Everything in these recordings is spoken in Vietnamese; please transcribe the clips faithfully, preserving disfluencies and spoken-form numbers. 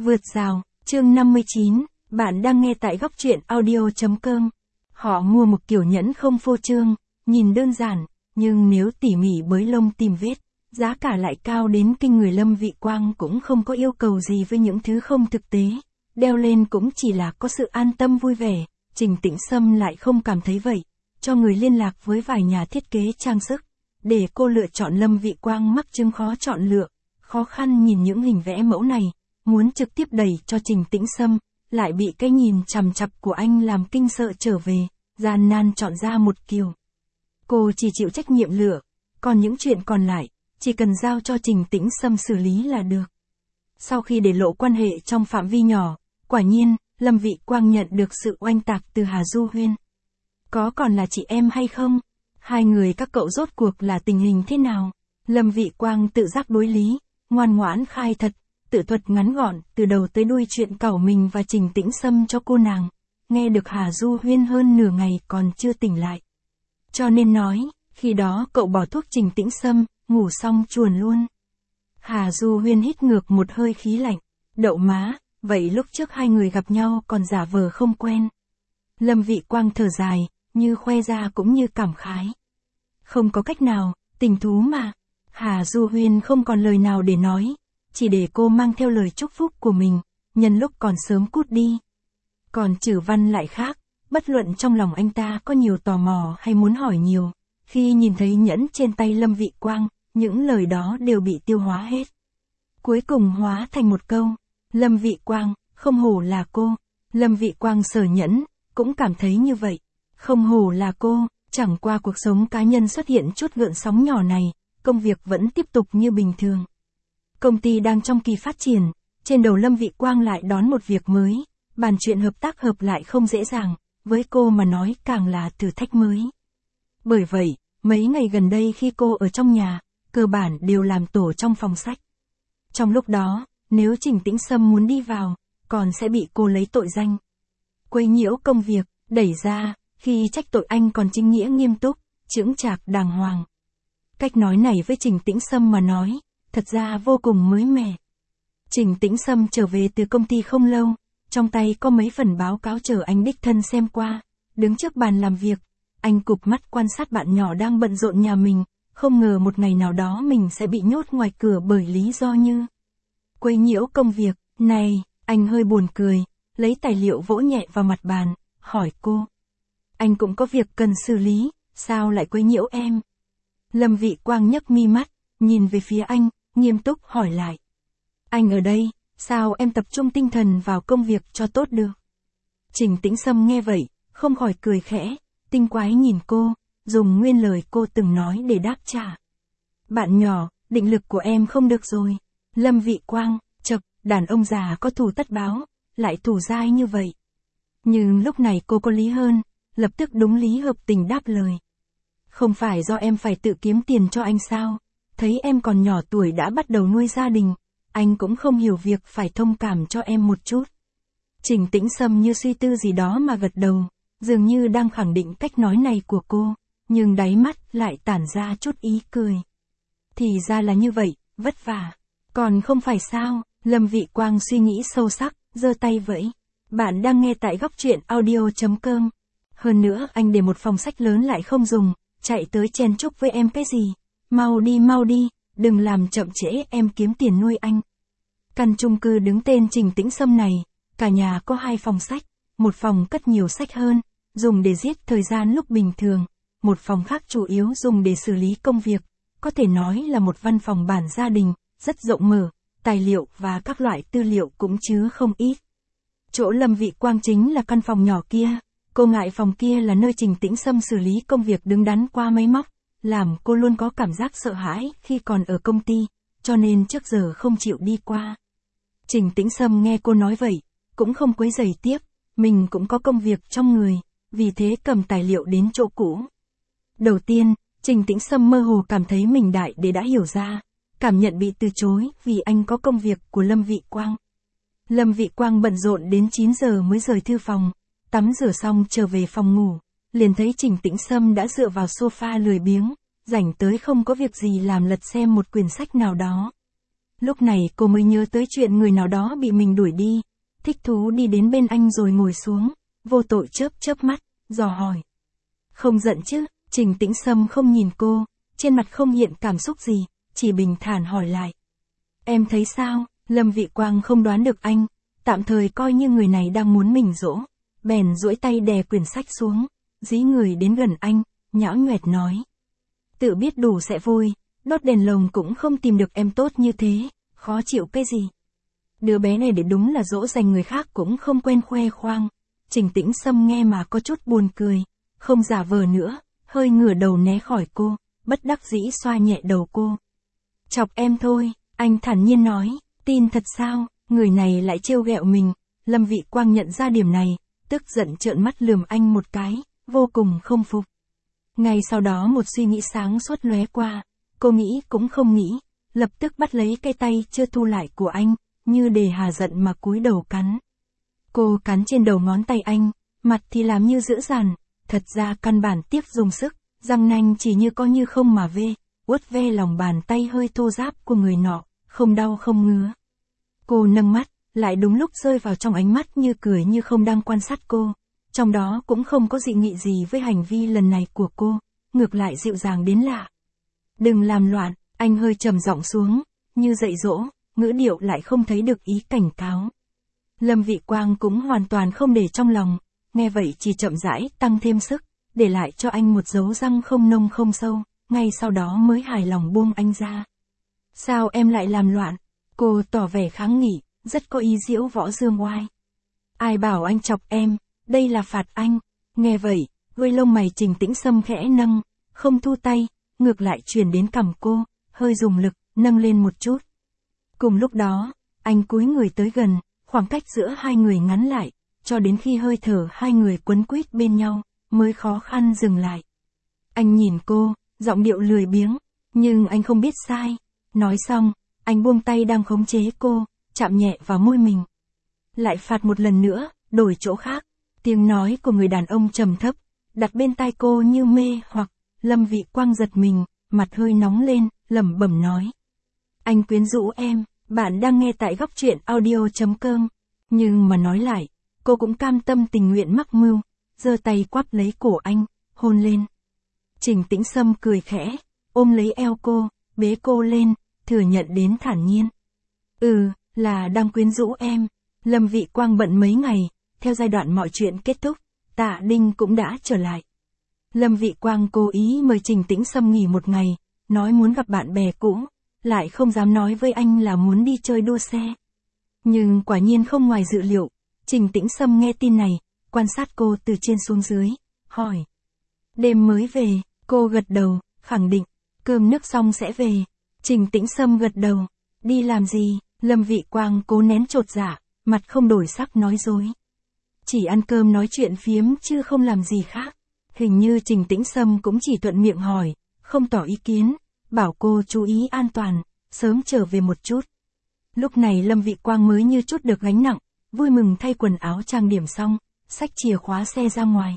Vượt rào, chương năm mươi chín, bạn đang nghe tại góc truyện audio.com. Họ mua một kiểu nhẫn không phô trương, nhìn đơn giản, nhưng nếu tỉ mỉ bới lông tìm vết, giá cả lại cao đến kinh người. Lâm Vị Quang cũng không có yêu cầu gì với những thứ không thực tế, đeo lên cũng chỉ là có sự an tâm vui vẻ. Trình Tĩnh Sâm lại không cảm thấy vậy, cho người liên lạc với vài nhà thiết kế trang sức, để cô lựa chọn. Lâm Vị Quang mắc chứng khó chọn lựa, khó khăn nhìn những hình vẽ mẫu này, muốn trực tiếp đẩy cho Trình Tĩnh Sâm, lại bị cái nhìn chằm chằm của anh làm kinh sợ trở về, gian nan chọn ra một kiểu. Cô chỉ chịu trách nhiệm lựa, còn những chuyện còn lại, chỉ cần giao cho Trình Tĩnh Sâm xử lý là được. Sau khi để lộ quan hệ trong phạm vi nhỏ, quả nhiên, Lâm Vị Quang nhận được sự oanh tạc từ Hà Du Huyên. Có còn là chị em hay không? Hai người các cậu rốt cuộc là tình hình thế nào? Lâm Vị Quang tự giác đối lý, ngoan ngoãn khai thật, tự thuật ngắn gọn, từ đầu tới đuôi chuyện cẩu mình và Trình Tĩnh Sâm cho cô nàng. Nghe được Hà Du Huyên hơn nửa ngày còn chưa tỉnh lại. Cho nên nói, khi đó cậu bỏ thuốc Trình Tĩnh Sâm, ngủ xong chuồn luôn. Hà Du Huyên hít ngược một hơi khí lạnh. Đậu má, vậy lúc trước hai người gặp nhau còn giả vờ không quen. Lâm Vị Quang thở dài, như khoe ra cũng như cảm khái. Không có cách nào, tình thú mà. Hà Du Huyên không còn lời nào để nói, chỉ để cô mang theo lời chúc phúc của mình, nhân lúc còn sớm cút đi. Còn Trử Văn lại khác, bất luận trong lòng anh ta có nhiều tò mò hay muốn hỏi nhiều, khi nhìn thấy nhẫn trên tay Lâm Vị Quang, những lời đó đều bị tiêu hóa hết. Cuối cùng hóa thành một câu, Lâm Vị Quang, không hổ là cô. Lâm Vị Quang sờ nhẫn, cũng cảm thấy như vậy. Không hổ là cô, chẳng qua cuộc sống cá nhân xuất hiện chút gợn sóng nhỏ này, công việc vẫn tiếp tục như bình thường. Công ty đang trong kỳ phát triển, trên đầu Lâm Vị Quang lại đón một việc mới, bàn chuyện hợp tác hợp lại không dễ dàng, với cô mà nói càng là thử thách mới. Bởi vậy, mấy ngày gần đây khi cô ở trong nhà, cơ bản đều làm tổ trong phòng sách. Trong lúc đó, nếu Trình Tĩnh Sâm muốn đi vào, còn sẽ bị cô lấy tội danh quấy nhiễu công việc, đẩy ra, khi trách tội anh còn chính nghĩa nghiêm túc, chững chạc đàng hoàng. Cách nói này với Trình Tĩnh Sâm mà nói, thật ra vô cùng mới mẻ. Trình Tĩnh Sâm trở về từ công ty không lâu, trong tay có mấy phần báo cáo chờ anh đích thân xem qua, đứng trước bàn làm việc, anh cụp mắt quan sát bạn nhỏ đang bận rộn nhà mình, không ngờ một ngày nào đó mình sẽ bị nhốt ngoài cửa bởi lý do như quấy nhiễu công việc. Này, anh hơi buồn cười, lấy tài liệu vỗ nhẹ vào mặt bàn, hỏi cô. Anh cũng có việc cần xử lý, sao lại quấy nhiễu em? Lâm Vị Quang nhấc mi mắt, nhìn về phía anh, nghiêm túc hỏi lại. Anh ở đây, sao em tập trung tinh thần vào công việc cho tốt được? Trình Tĩnh Sâm nghe vậy, không khỏi cười khẽ, tinh quái nhìn cô, dùng nguyên lời cô từng nói để đáp trả. Bạn nhỏ, định lực của em không được rồi. Lâm Vị Quang, chậc, đàn ông già có thù tất báo, lại thù dai như vậy. Nhưng lúc này cô có lý hơn, lập tức đúng lý hợp tình đáp lời. Không phải do em phải tự kiếm tiền cho anh sao? Thấy em còn nhỏ tuổi đã bắt đầu nuôi gia đình, anh cũng không hiểu việc phải thông cảm cho em một chút. Trình Tĩnh Sâm như suy tư gì đó mà gật đầu, dường như đang khẳng định cách nói này của cô, nhưng đáy mắt lại tản ra chút ý cười. Thì ra là như vậy, vất vả. Còn không phải sao? Lâm Vị Quang suy nghĩ sâu sắc, giơ tay vẫy. Bạn đang nghe tại góc truyện audio.com. Hơn nữa anh để một phòng sách lớn lại không dùng, chạy tới chen chúc với em cái gì? Mau đi mau đi, đừng làm chậm trễ em kiếm tiền nuôi anh. Căn chung cư đứng tên Trình Tĩnh Sâm này, cả nhà có hai phòng sách, một phòng cất nhiều sách hơn, dùng để giết thời gian lúc bình thường, một phòng khác chủ yếu dùng để xử lý công việc, có thể nói là một văn phòng bản gia đình, rất rộng mở, tài liệu và các loại tư liệu cũng chứa không ít. Chỗ Lâm Vị Quang chính là căn phòng nhỏ kia, cô ngại phòng kia là nơi Trình Tĩnh Sâm xử lý công việc đứng đắn qua máy móc, làm cô luôn có cảm giác sợ hãi khi còn ở công ty, cho nên trước giờ không chịu đi qua. Trình Tĩnh Sâm nghe cô nói vậy, cũng không quấy rầy tiếp, mình cũng có công việc trong người, vì thế cầm tài liệu đến chỗ cũ. Đầu tiên, Trình Tĩnh Sâm mơ hồ cảm thấy mình đại để đã hiểu ra, cảm nhận bị từ chối vì anh có công việc của Lâm Vị Quang. Lâm Vị Quang bận rộn đến chín giờ mới rời thư phòng, tắm rửa xong trở về phòng ngủ, liền thấy Trình Tĩnh Sâm đã dựa vào sofa lười biếng, rảnh tới không có việc gì làm lật xem một quyển sách nào đó. Lúc này cô mới nhớ tới chuyện người nào đó bị mình đuổi đi. Thích thú đi đến bên anh rồi ngồi xuống, vô tội chớp chớp mắt, dò hỏi. Không giận chứ? Trình Tĩnh Sâm không nhìn cô, trên mặt không hiện cảm xúc gì, chỉ bình thản hỏi lại. Em thấy sao? Lâm Vị Quang không đoán được anh, tạm thời coi như người này đang muốn mình dỗ, bèn duỗi tay đè quyển sách xuống, dí người đến gần anh, nhão nhoẹt nói. Tự biết đủ sẽ vui, đốt đèn lồng cũng không tìm được em tốt như thế, khó chịu cái gì. Đứa bé này để đúng là dỗ dành người khác cũng không quen khoe khoang. Trình Tĩnh Sâm nghe mà có chút buồn cười, không giả vờ nữa, hơi ngửa đầu né khỏi cô, bất đắc dĩ xoa nhẹ đầu cô. Chọc em thôi, anh thản nhiên nói, tin thật sao, người này lại trêu ghẹo mình. Lâm Vị Quang nhận ra điểm này, tức giận trợn mắt lườm anh một cái, vô cùng không phục. Ngay sau đó một suy nghĩ sáng suốt lóe qua, cô nghĩ cũng không nghĩ, lập tức bắt lấy cái tay chưa thu lại của anh, như để hà giận mà cúi đầu cắn. Cô cắn trên đầu ngón tay anh, mặt thì làm như dữ dằn, thật ra căn bản tiếc dùng sức, răng nanh chỉ như có như không mà vê, uất ve lòng bàn tay hơi thô ráp của người nọ, không đau không ngứa. Cô nâng mắt, lại đúng lúc rơi vào trong ánh mắt như cười như không đang quan sát cô, trong đó cũng không có dị nghị gì với hành vi lần này của cô, ngược lại dịu dàng đến lạ. Đừng làm loạn, anh hơi trầm giọng xuống, như dạy dỗ, ngữ điệu lại không thấy được ý cảnh cáo. Lâm Vị Quang cũng hoàn toàn không để trong lòng, nghe vậy chỉ chậm rãi tăng thêm sức, để lại cho anh một dấu răng không nông không sâu, ngay sau đó mới hài lòng buông anh ra. Sao em lại làm loạn? Cô tỏ vẻ kháng nghị, rất có ý giễu võ dương oai. Ai bảo anh chọc em, đây là phạt anh. Nghe vậy, đuôi lông mày Trình Tĩnh Sâm khẽ nâng, không thu tay, ngược lại truyền đến cằm cô, hơi dùng lực, nâng lên một chút. Cùng lúc đó, anh cúi người tới gần, khoảng cách giữa hai người ngắn lại, cho đến khi hơi thở hai người quấn quýt bên nhau, mới khó khăn dừng lại. Anh nhìn cô, giọng điệu lười biếng, nhưng anh không biết sai. Nói xong, anh buông tay đang khống chế cô, chạm nhẹ vào môi mình. Lại phạt một lần nữa, đổi chỗ khác. Tiếng nói của người đàn ông trầm thấp, đặt bên tai cô như mê hoặc. Lâm Vị Quang giật mình, mặt hơi nóng lên, lẩm bẩm nói. Anh quyến rũ em, bạn đang nghe tại góc truyện audio chấm com. Nhưng mà nói lại, cô cũng cam tâm tình nguyện mắc mưu, giơ tay quắp lấy cổ anh, hôn lên. Trình Tĩnh Sâm cười khẽ, ôm lấy eo cô, bế cô lên, thừa nhận đến thản nhiên. Ừ, là đang quyến rũ em. Lâm Vị Quang bận mấy ngày, theo giai đoạn mọi chuyện kết thúc, Tạ Đinh cũng đã trở lại. Lâm Vị Quang cố ý mời Trình Tĩnh Sâm nghỉ một ngày, nói muốn gặp bạn bè cũ, lại không dám nói với anh là muốn đi chơi đua xe. Nhưng quả nhiên không ngoài dự liệu, Trình Tĩnh Sâm nghe tin này, quan sát cô từ trên xuống dưới, hỏi. Đêm mới về, cô gật đầu, khẳng định, cơm nước xong sẽ về. Trình Tĩnh Sâm gật đầu, đi làm gì? Lâm Vị Quang cố nén chột dạ, mặt không đổi sắc nói dối. Chỉ ăn cơm nói chuyện phiếm chứ không làm gì khác. Hình như Trình Tĩnh Sâm cũng chỉ thuận miệng hỏi, không tỏ ý kiến, bảo cô chú ý an toàn, sớm trở về một chút. Lúc này Lâm Vị Quang mới như chút được gánh nặng, vui mừng thay quần áo trang điểm xong, xách chìa khóa xe ra ngoài.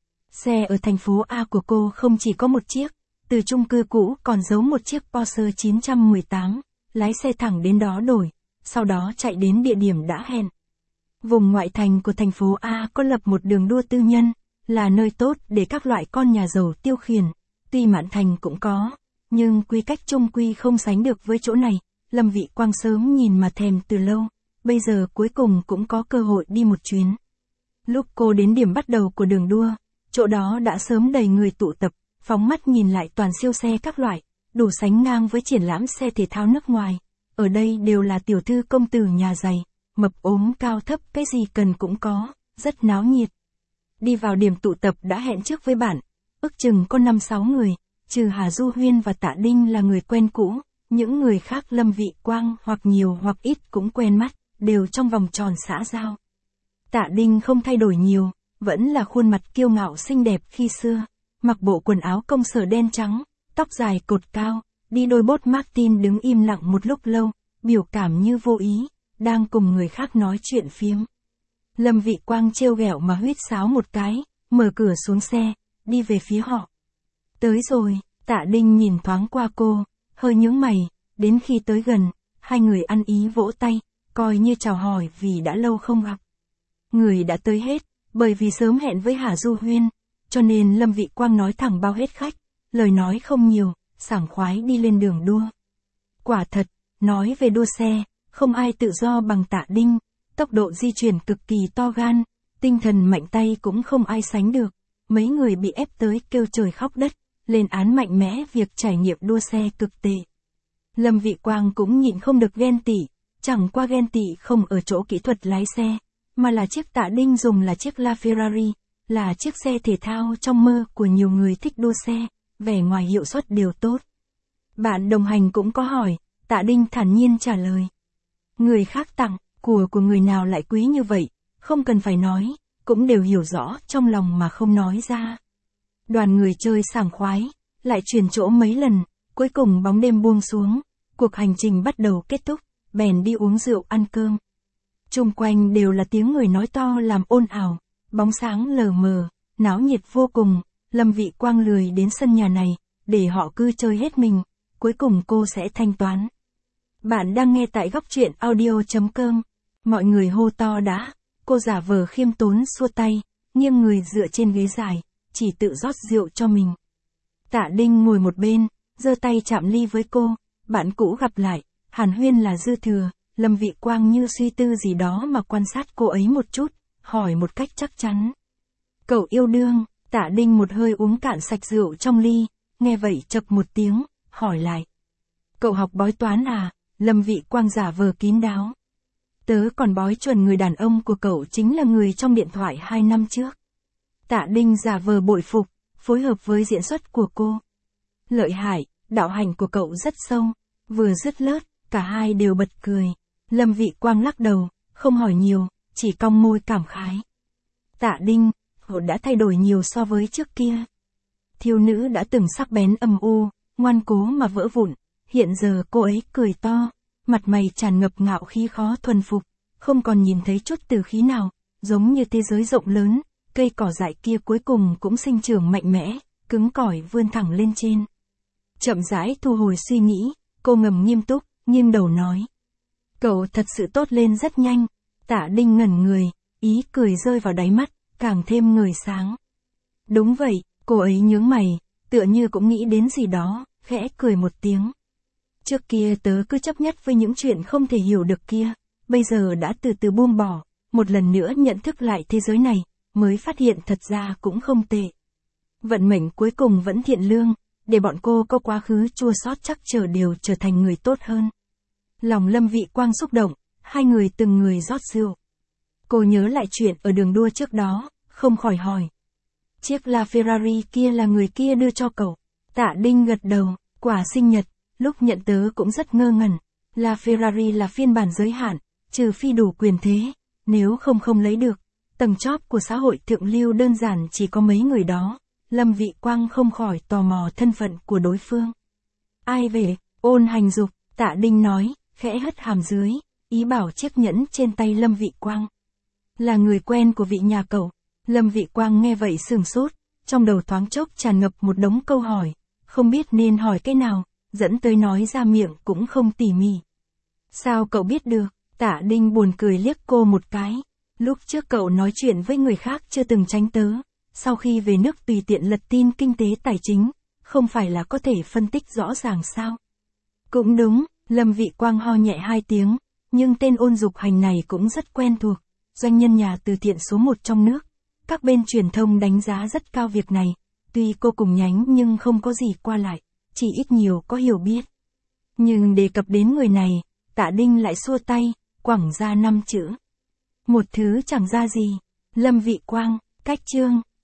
Xe ở thành phố A của cô không chỉ có một chiếc, từ chung cư cũ còn giấu một chiếc Porsche chín một tám, lái xe thẳng đến đó đổi, sau đó chạy đến địa điểm đã hẹn. Vùng ngoại thành của thành phố A có lập một đường đua tư nhân, là nơi tốt để các loại con nhà giàu tiêu khiển, tuy Mạn Thành cũng có, nhưng quy cách chung quy không sánh được với chỗ này. Lâm Vị Quang sớm nhìn mà thèm từ lâu, bây giờ cuối cùng cũng có cơ hội đi một chuyến. Lúc cô đến điểm bắt đầu của đường đua, chỗ đó đã sớm đầy người tụ tập, phóng mắt nhìn lại toàn siêu xe các loại, đủ sánh ngang với triển lãm xe thể thao nước ngoài. Ở đây đều là tiểu thư công tử nhà giàu, mập ốm cao thấp cái gì cần cũng có, rất náo nhiệt. Đi vào điểm tụ tập đã hẹn trước với bạn, ước chừng có năm sáu người, trừ Hà Du Huyên và Tạ Đinh là người quen cũ, những người khác Lâm Vị Quang hoặc nhiều hoặc ít cũng quen mắt, đều trong vòng tròn xã giao. Tạ Đinh không thay đổi nhiều, vẫn là khuôn mặt kiêu ngạo xinh đẹp khi xưa, mặc bộ quần áo công sở đen trắng, tóc dài cột cao, đi đôi bốt Martin đứng im lặng một lúc lâu, biểu cảm như vô ý, đang cùng người khác nói chuyện phiếm. Lâm Vị Quang trêu ghẹo mà huýt sáo một cái, mở cửa xuống xe, đi về phía họ. Tới rồi, Tạ Đinh nhìn thoáng qua cô, hơi nhướng mày, đến khi tới gần, hai người ăn ý vỗ tay, coi như chào hỏi vì đã lâu không gặp. Người đã tới hết, bởi vì sớm hẹn với Hà Du Huyên, cho nên Lâm Vị Quang nói thẳng bao hết khách, lời nói không nhiều, sảng khoái đi lên đường đua. Quả thật, nói về đua xe, không ai tự do bằng Tạ Đinh, tốc độ di chuyển cực kỳ to gan, tinh thần mạnh tay cũng không ai sánh được. Mấy người bị ép tới kêu trời khóc đất, lên án mạnh mẽ việc trải nghiệm đua xe cực tệ. Lâm Vị Quang cũng nhịn không được ghen tị, chẳng qua ghen tị không ở chỗ kỹ thuật lái xe, mà là chiếc Tạ Đinh dùng là chiếc LaFerrari, là chiếc xe thể thao trong mơ của nhiều người thích đua xe, vẻ ngoài hiệu suất đều tốt. Bạn đồng hành cũng có hỏi, Tạ Đinh thản nhiên trả lời. Người khác tặng, của của người nào lại quý như vậy, không cần phải nói, cũng đều hiểu rõ trong lòng mà không nói ra. Đoàn người chơi sảng khoái, lại chuyển chỗ mấy lần, cuối cùng bóng đêm buông xuống, cuộc hành trình bắt đầu kết thúc, bèn đi uống rượu ăn cơm. Chung quanh đều là tiếng người nói to làm ồn ào, bóng sáng lờ mờ, náo nhiệt vô cùng. Lâm Vị Quang lười đến sân nhà này, để họ cứ chơi hết mình, cuối cùng cô sẽ thanh toán. Bạn đang nghe tại góc truyện audio chấm com. Mọi người hô to đã, cô giả vờ khiêm tốn xua tay, nghiêng người dựa trên ghế dài, chỉ tự rót rượu cho mình. Tạ Đinh ngồi một bên, giơ tay chạm ly với cô, bạn cũ gặp lại, hàn huyên là dư thừa. Lâm Vị Quang như suy tư gì đó mà quan sát cô ấy một chút, hỏi một cách chắc chắn. Cậu yêu đương? Tạ Đinh một hơi uống cạn sạch rượu trong ly, nghe vậy chậc một tiếng, hỏi lại. Cậu học bói toán à? Lâm Vị Quang giả vờ kín đáo. Tớ còn bói chuẩn người đàn ông của cậu chính là người trong điện thoại hai năm trước. Tạ Đinh giả vờ bội phục, phối hợp với diễn xuất của cô. Lợi hại, đạo hành của cậu rất sâu. Vừa dứt lớt, cả hai đều bật cười. Lâm Vị Quang lắc đầu, không hỏi nhiều, chỉ cong môi cảm khái. Tạ Đinh, cậu đã thay đổi nhiều so với trước kia. Thiếu nữ đã từng sắc bén âm u, ngoan cố mà vỡ vụn, hiện giờ cô ấy cười to, mặt mày tràn ngập ngạo khí khó thuần phục, không còn nhìn thấy chút từ khí nào, giống như thế giới rộng lớn, cây cỏ dại kia cuối cùng cũng sinh trưởng mạnh mẽ, cứng cỏi vươn thẳng lên trên. Chậm rãi thu hồi suy nghĩ, cô ngầm nghiêm túc, nghiêng đầu nói. Cậu thật sự tốt lên rất nhanh. Tạ Đinh ngẩn người, ý cười rơi vào đáy mắt, càng thêm ngời sáng. Đúng vậy, cô ấy nhướng mày, tựa như cũng nghĩ đến gì đó, khẽ cười một tiếng. Trước kia tớ cứ chấp nhất với những chuyện không thể hiểu được kia, bây giờ đã từ từ buông bỏ, một lần nữa nhận thức lại thế giới này, mới phát hiện thật ra cũng không tệ. Vận mệnh cuối cùng vẫn thiện lương, để bọn cô có quá khứ chua xót chắc chờ đều trở thành người tốt hơn. Lòng Lâm Vị Quang xúc động, hai người từng người rót rượu. Cô nhớ lại chuyện ở đường đua trước đó, không khỏi hỏi. Chiếc LaFerrari kia là người kia đưa cho cậu. Tạ Đinh gật đầu, quả sinh nhật, lúc nhận tớ cũng rất ngơ ngẩn. LaFerrari là phiên bản giới hạn, trừ phi đủ quyền thế, nếu không không lấy được. Tầng chóp của xã hội thượng lưu đơn giản chỉ có mấy người đó. Lâm Vị Quang không khỏi tò mò thân phận của đối phương. Ai về, ôn hành dục, Tạ Đinh nói, khẽ hất hàm dưới, ý bảo chiếc nhẫn trên tay Lâm Vị Quang. Là người quen của vị nhà cậu. Lâm Vị Quang nghe vậy sửng sốt, trong đầu thoáng chốc tràn ngập một đống câu hỏi, không biết nên hỏi cái nào, dẫn tới nói ra miệng cũng không tỉ mỉ. Sao cậu biết được? Tạ Đinh buồn cười liếc cô một cái. Lúc trước cậu nói chuyện với người khác chưa từng tránh tớ, sau khi về nước tùy tiện lật tin kinh tế tài chính, không phải là có thể phân tích rõ ràng sao? Cũng đúng, Lâm Vị Quang ho nhẹ hai tiếng, nhưng tên ôn dục hành này cũng rất quen thuộc, doanh nhân nhà từ thiện số một trong nước. Các bên truyền thông đánh giá rất cao việc này, tuy cô cùng nhánh nhưng không có gì qua lại, chỉ ít nhiều có hiểu biết. Nhưng đề cập đến người này, Tạ Đinh lại xua tay, quẳng ra năm chữ. Một thứ chẳng ra gì. Lâm Vị Quang, cách chương.